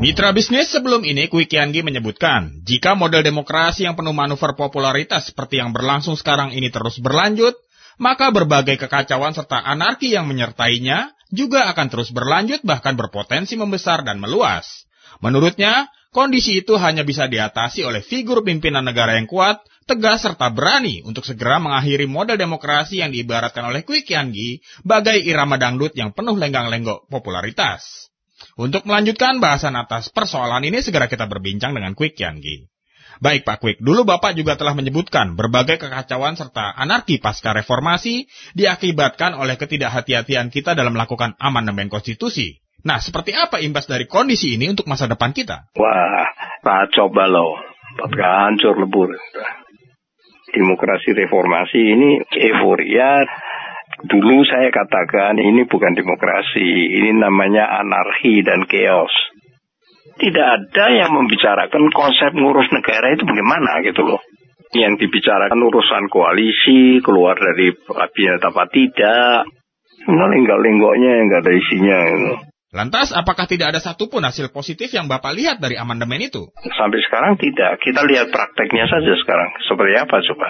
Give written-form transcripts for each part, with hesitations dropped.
Mitra bisnis sebelum ini, Kwi Kian Gi menyebutkan, jika model demokrasi yang penuh manuver popularitas seperti yang berlangsung sekarang ini terus berlanjut, maka berbagai kekacauan serta anarki yang menyertainya juga akan terus berlanjut bahkan berpotensi membesar dan meluas. Menurutnya, kondisi itu hanya bisa diatasi oleh figur pimpinan negara yang kuat, tegas serta berani untuk segera mengakhiri model demokrasi yang diibaratkan oleh Kwi Kian Gi bagai irama dangdut yang penuh lenggang-lenggok popularitas. Untuk melanjutkan bahasan atas persoalan ini, segera kita berbincang dengan Kwi Kian Gi. Baik Pak Kwik, dulu Bapak juga telah menyebutkan berbagai kekacauan serta anarki pasca reformasi diakibatkan oleh ketidakhati-hatian kita dalam melakukan amandemen konstitusi. Nah, seperti apa imbas dari kondisi ini untuk masa depan kita? Wah, coba loh, hancur lebur. Demokrasi reformasi ini euforia. Dulu saya katakan ini bukan demokrasi, ini namanya anarki dan chaos. Tidak ada yang membicarakan konsep ngurus negara itu bagaimana gitu loh. Yang dibicarakan urusan koalisi, keluar dari kabinet apa tidak. Lenggak-lenggoknya yang nggak ada isinya gitu. Lantas, apakah tidak ada satupun hasil positif yang Bapak lihat dari amandemen itu? Sampai sekarang tidak. Kita lihat prakteknya saja sekarang. Seperti apa coba?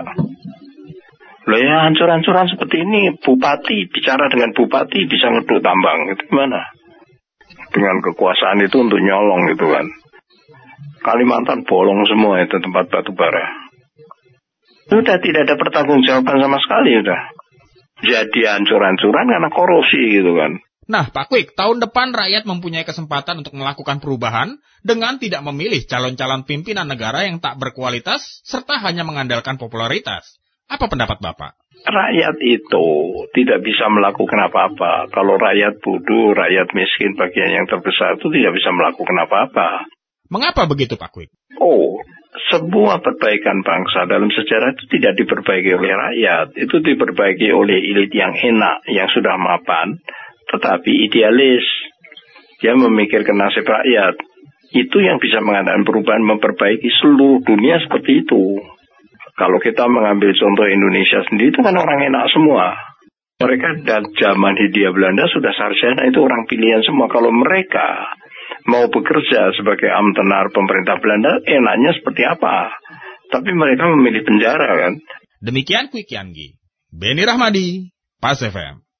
Loh ya, hancur-hancuran seperti ini, bupati bicara dengan bupati bisa ngeduk tambang, itu gimana? Dengan kekuasaan itu untuk nyolong gitu kan. Kalimantan bolong semua itu tempat batu bara. Sudah tidak ada pertanggungjawaban sama sekali udah. Jadi hancur-hancuran karena korupsi gitu kan. Nah, Pak Kwik, tahun depan rakyat mempunyai kesempatan untuk melakukan perubahan dengan tidak memilih calon-calon pimpinan negara yang tak berkualitas serta hanya mengandalkan popularitas. Apa pendapat Bapak? Rakyat itu tidak bisa melakukan apa-apa. Kalau rakyat bodoh, rakyat miskin bagian yang terbesar itu tidak bisa melakukan apa-apa. Mengapa begitu Pak Kwik? Sebuah perbaikan bangsa dalam sejarah itu tidak diperbaiki oleh rakyat. Itu diperbaiki oleh elit yang enak, yang sudah mapan, tetapi idealis. Dia memikirkan nasib rakyat. Itu yang bisa mengadakan perubahan, memperbaiki seluruh dunia seperti itu. Kalau kita mengambil contoh Indonesia sendiri, itu kan orang enak semua. Mereka dari zaman Hindia Belanda sudah sarjana, itu orang pilihan semua. Kalau mereka mau bekerja sebagai amtenar pemerintah Belanda, enaknya seperti apa? Tapi mereka memilih penjara kan. Demikian Kwi Kian Gi. Beni Rahmadi, Pas FM.